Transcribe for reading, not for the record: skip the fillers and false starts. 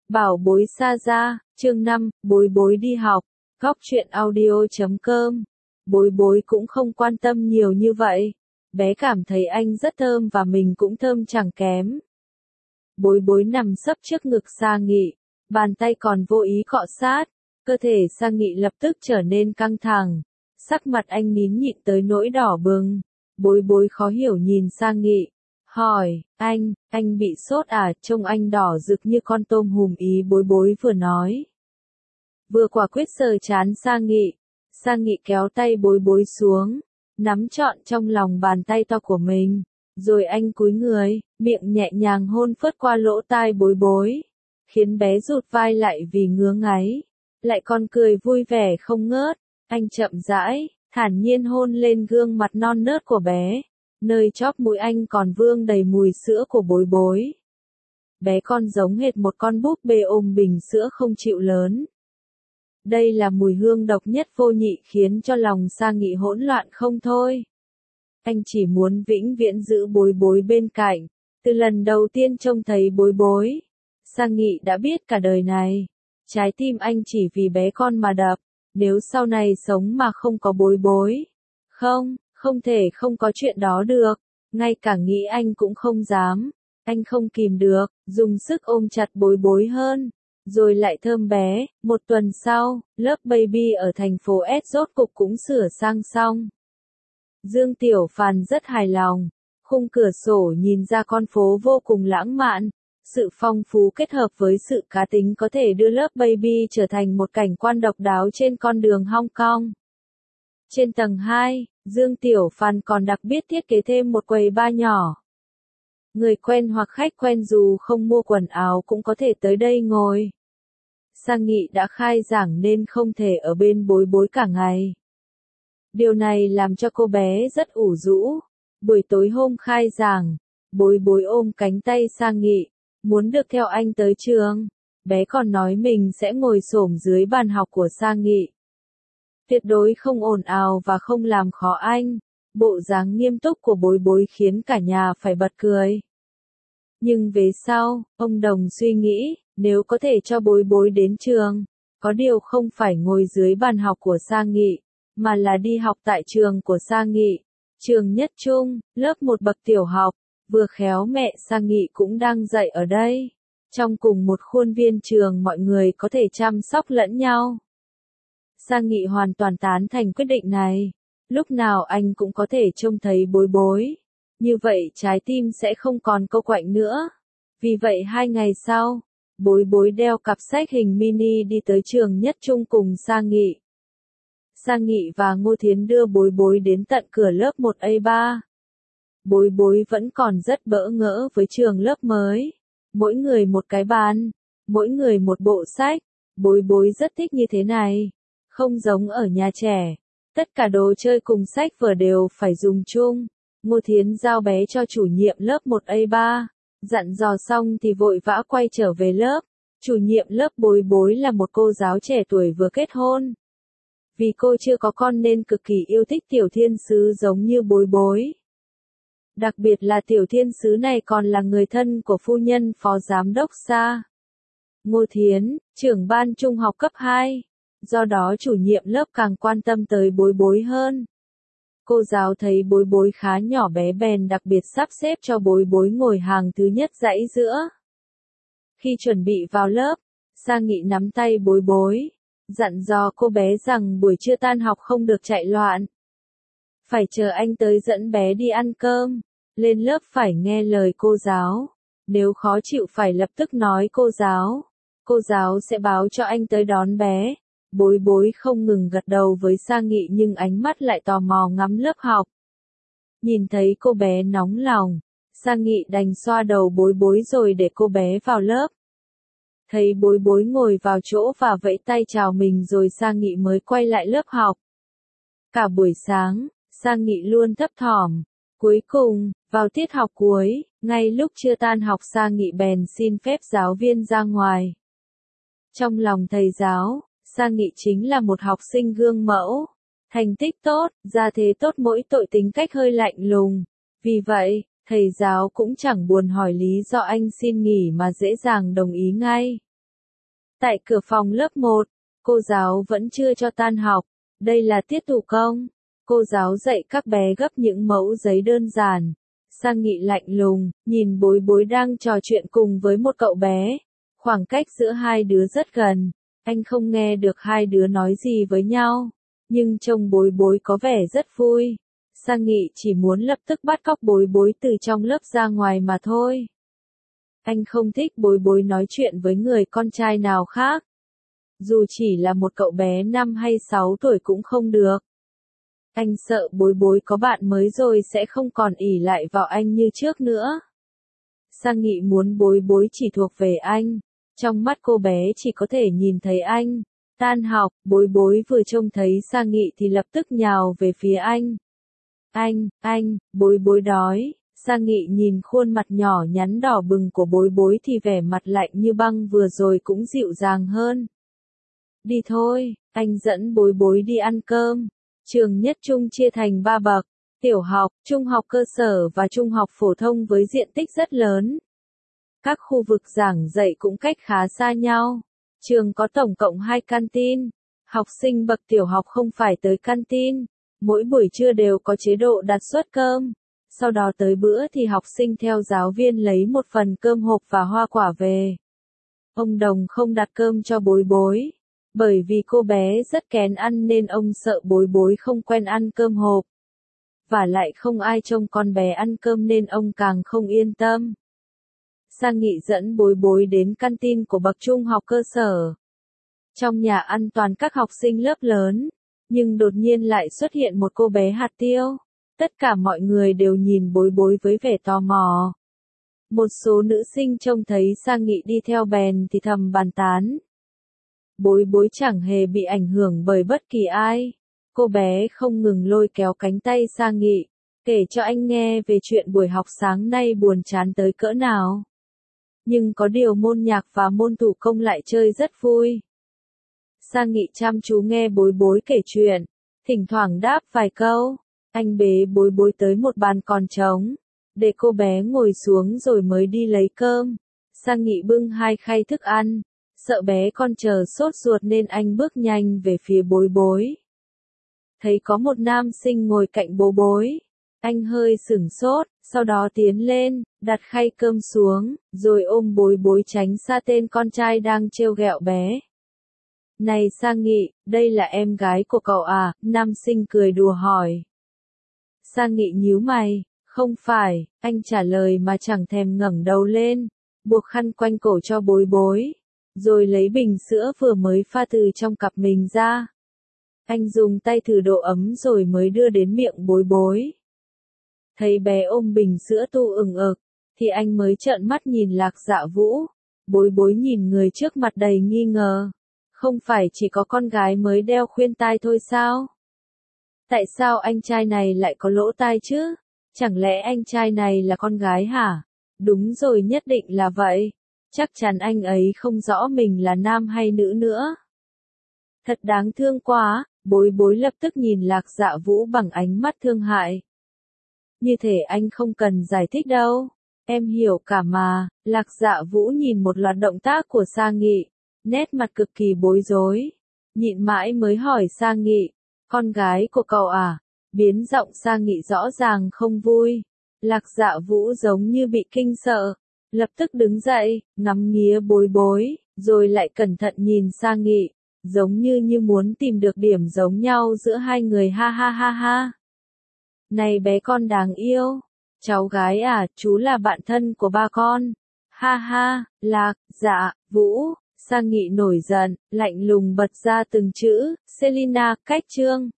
Bảo bối xa ra, chương 5, bối bối đi học, góc truyện audio.com. Bối bối cũng không quan tâm nhiều như vậy. Bé cảm thấy anh rất thơm và mình cũng thơm chẳng kém. Bối bối nằm sấp trước ngực Sa Nghị, bàn tay còn vô ý cọ sát, cơ thể Sa Nghị lập tức trở nên căng thẳng. Sắc mặt anh nín nhịn tới nỗi đỏ bừng. Bối bối khó hiểu nhìn Sa Nghị, hỏi, anh bị sốt à, trông anh đỏ rực như con tôm hùm, ý bối bối vừa nói. Vừa quả quyết sờ trán Sa Nghị kéo tay bối bối xuống, nắm trọn trong lòng bàn tay to của mình, rồi anh cúi người, miệng nhẹ nhàng hôn phớt qua lỗ tai bối bối, khiến bé rụt vai lại vì ngứa ngáy, lại còn cười vui vẻ không ngớt. Anh chậm rãi, thản nhiên hôn lên gương mặt non nớt của bé, nơi chóp mũi anh còn vương đầy mùi sữa của bối bối. Bé con giống hệt một con búp bê ôm bình sữa không chịu lớn. Đây là mùi hương độc nhất vô nhị khiến cho lòng Sa Nghị hỗn loạn không thôi. Anh chỉ muốn vĩnh viễn giữ bối bối bên cạnh. Từ lần đầu tiên trông thấy bối bối, Sa Nghị đã biết cả đời này, trái tim anh chỉ vì bé con mà đập. Nếu sau này sống mà không có bối bối, không thể không có chuyện đó được. Ngay cả nghĩ anh cũng không dám. Anh không kìm được, dùng sức ôm chặt bối bối hơn, rồi lại thơm bé. Một tuần sau, lớp baby ở thành phố S rốt cục cũng sửa sang xong. Dương Tiểu Phàn rất hài lòng. Khung cửa sổ nhìn ra con phố vô cùng lãng mạn. Sự phong phú kết hợp với sự cá tính có thể đưa lớp baby trở thành một cảnh quan độc đáo trên con đường Hong Kong. Trên tầng 2, Dương Tiểu Phàn còn đặc biệt thiết kế thêm một quầy bar nhỏ. Người quen hoặc khách quen dù không mua quần áo cũng có thể tới đây ngồi. Sa Nghị đã khai giảng nên không thể ở bên bối bối cả ngày. Điều này làm cho cô bé rất ủ rũ. Buổi tối hôm khai giảng, bối bối ôm cánh tay Sa Nghị, muốn được theo anh tới trường. Bé còn nói mình sẽ ngồi xổm dưới bàn học của Sa Nghị, tuyệt đối không ồn ào và không làm khó anh. Bộ dáng nghiêm túc của bối bối khiến cả nhà phải bật cười. Nhưng về sau, ông Đồng suy nghĩ, nếu có thể cho bối bối đến trường, có điều không phải ngồi dưới bàn học của Sa Nghị, mà là đi học tại trường của Sa Nghị, trường Nhất Trung, lớp 1 bậc tiểu học. Vừa khéo mẹ Sa Nghị cũng đang dạy ở đây. Trong cùng một khuôn viên trường mọi người có thể chăm sóc lẫn nhau. Sa Nghị hoàn toàn tán thành quyết định này. Lúc nào anh cũng có thể trông thấy bối bối. Như vậy trái tim sẽ không còn câu quạnh nữa. Vì vậy 2 ngày sau, bối bối đeo cặp sách hình mini đi tới trường Nhất Trung cùng Sa Nghị. Sa Nghị và Ngô Thiến đưa bối bối đến tận cửa lớp 1A3. Bối bối vẫn còn rất bỡ ngỡ với trường lớp mới. Mỗi người một cái bàn, mỗi người một bộ sách. Bối bối rất thích như thế này. Không giống ở nhà trẻ, tất cả đồ chơi cùng sách vở đều phải dùng chung. Ngô Thiến giao bé cho chủ nhiệm lớp 1A3. Dặn dò xong thì vội vã quay trở về lớp. Chủ nhiệm lớp bối bối là một cô giáo trẻ tuổi vừa kết hôn. Vì cô chưa có con nên cực kỳ yêu thích tiểu thiên sứ giống như bối bối. Đặc biệt là tiểu thiên sứ này còn là người thân của phu nhân phó giám đốc Sa. Ngô Thiến, trưởng ban trung học cấp 2. Do đó chủ nhiệm lớp càng quan tâm tới bối bối hơn. Cô giáo thấy bối bối khá nhỏ bé bèn đặc biệt sắp xếp cho bối bối ngồi hàng thứ nhất dãy giữa. Khi chuẩn bị vào lớp, Sa Nghị nắm tay bối bối, dặn dò cô bé rằng buổi trưa tan học không được chạy loạn. Phải chờ anh tới dẫn bé đi ăn cơm. Lên lớp phải nghe lời cô giáo. Nếu khó chịu phải lập tức nói cô giáo. Cô giáo sẽ báo cho anh tới đón bé. Bối bối không ngừng gật đầu với Sa Nghị nhưng ánh mắt lại tò mò ngắm lớp học. Nhìn thấy cô bé nóng lòng, Sa Nghị đành xoa đầu bối bối rồi để cô bé vào lớp. Thấy bối bối ngồi vào chỗ và vẫy tay chào mình rồi Sa Nghị mới quay lại lớp học. Cả buổi sáng, Sa Nghị luôn thấp thỏm. Cuối cùng, vào tiết học cuối, ngay lúc chưa tan học Sa Nghị bèn xin phép giáo viên ra ngoài. Trong lòng thầy giáo, Sa Nghị chính là một học sinh gương mẫu, thành tích tốt, gia thế tốt, mỗi tội tính cách hơi lạnh lùng. Vì vậy, thầy giáo cũng chẳng buồn hỏi lý do anh xin nghỉ mà dễ dàng đồng ý ngay. Tại cửa phòng lớp 1, cô giáo vẫn chưa cho tan học. Đây là tiết thủ công. Cô giáo dạy các bé gấp những mẫu giấy đơn giản. Sang Nghị lạnh lùng, nhìn Bối Bối đang trò chuyện cùng với một cậu bé. Khoảng cách giữa hai đứa rất gần. Anh không nghe được hai đứa nói gì với nhau. Nhưng trông Bối Bối có vẻ rất vui. Sang Nghị chỉ muốn lập tức bắt cóc Bối Bối từ trong lớp ra ngoài mà thôi. Anh không thích Bối Bối nói chuyện với người con trai nào khác. Dù chỉ là một cậu bé 5 hay 6 tuổi cũng không được. Anh sợ Bối Bối có bạn mới rồi sẽ không còn ỷ lại vào anh như trước nữa. Sang Nghị muốn Bối Bối chỉ thuộc về anh. Trong mắt cô bé chỉ có thể nhìn thấy anh. Tan học, Bối Bối vừa trông thấy Sang Nghị thì lập tức nhào về phía anh. Anh, Bối Bối đói. Sang Nghị nhìn khuôn mặt nhỏ nhắn đỏ bừng của Bối Bối thì vẻ mặt lạnh như băng vừa rồi cũng dịu dàng hơn. Đi thôi, anh dẫn Bối Bối đi ăn cơm. Trường Nhất Trung chia thành 3 bậc, tiểu học, trung học cơ sở và trung học phổ thông với diện tích rất lớn. Các khu vực giảng dạy cũng cách khá xa nhau. Trường có tổng cộng 2 canteen. Học sinh bậc tiểu học không phải tới canteen. Mỗi buổi trưa đều có chế độ đặt suất cơm. Sau đó tới bữa thì học sinh theo giáo viên lấy một phần cơm hộp và hoa quả về. Ông Đồng không đặt cơm cho Bối Bối. Bởi vì cô bé rất kén ăn nên ông sợ Bối Bối không quen ăn cơm hộp. Và lại không ai trông con bé ăn cơm nên ông càng không yên tâm. Sang Nghị dẫn Bối Bối đến canteen của bậc trung học cơ sở. Trong nhà ăn toàn các học sinh lớp lớn, nhưng đột nhiên lại xuất hiện một cô bé hạt tiêu. Tất cả mọi người đều nhìn Bối Bối với vẻ tò mò. Một số nữ sinh trông thấy Sang Nghị đi theo bèn thì thầm bàn tán. Bối Bối chẳng hề bị ảnh hưởng bởi bất kỳ ai. Cô bé không ngừng lôi kéo cánh tay Sang Nghị, kể cho anh nghe về chuyện buổi học sáng nay buồn chán tới cỡ nào. Nhưng có điều môn nhạc và môn thủ công lại chơi rất vui. Sang Nghị chăm chú nghe Bối Bối kể chuyện, thỉnh thoảng đáp vài câu. Anh bế Bối Bối tới một bàn còn trống, để cô bé ngồi xuống rồi mới đi lấy cơm. Sang Nghị bưng 2 khay thức ăn, sợ bé con chờ sốt ruột nên anh bước nhanh về phía Bối Bối. Thấy có một nam sinh ngồi cạnh Bối Bối, anh hơi sửng sốt, sau đó tiến lên, đặt khay cơm xuống, rồi ôm Bối Bối tránh xa tên con trai đang trêu ghẹo bé. Này Sang Nghị, đây là em gái của cậu à? Nam sinh cười đùa hỏi. Sang Nghị nhíu mày, không phải, anh trả lời mà chẳng thèm ngẩng đầu lên, buộc khăn quanh cổ cho Bối Bối, rồi lấy bình sữa vừa mới pha từ trong cặp mình ra. Anh dùng tay thử độ ấm rồi mới đưa đến miệng Bối Bối. Thấy bé ôm bình sữa tu ửng ực, thì anh mới trợn mắt nhìn Lạc Dạ Vũ. Bối Bối nhìn người trước mặt đầy nghi ngờ. Không phải chỉ có con gái mới đeo khuyên tai thôi sao? Tại sao anh trai này lại có lỗ tai chứ? Chẳng lẽ anh trai này là con gái hả? Đúng rồi, nhất định là vậy. Chắc chắn anh ấy không rõ mình là nam hay nữ nữa. Thật đáng thương quá, Bối Bối lập tức nhìn Lạc Dạ Vũ bằng ánh mắt thương hại. Như thể anh không cần giải thích đâu. Em hiểu cả mà. Lạc Dạ Vũ nhìn một loạt động tác của Sang Nghị, nét mặt cực kỳ bối rối. Nhịn mãi mới hỏi Sang Nghị, con gái của cậu à? Biến giọng Sang Nghị rõ ràng không vui. Lạc Dạ Vũ giống như bị kinh sợ, lập tức đứng dậy, ngắm nghía Bối Bối, rồi lại cẩn thận nhìn Sang Nghị, giống như muốn tìm được điểm giống nhau giữa hai người. Ha ha ha ha. Này bé con đáng yêu, cháu gái à, chú là bạn thân của ba con. Ha ha, Lạc Dạ Vũ. Sang Nghị nổi giận, lạnh lùng bật ra từng chữ, Selina, cách chương.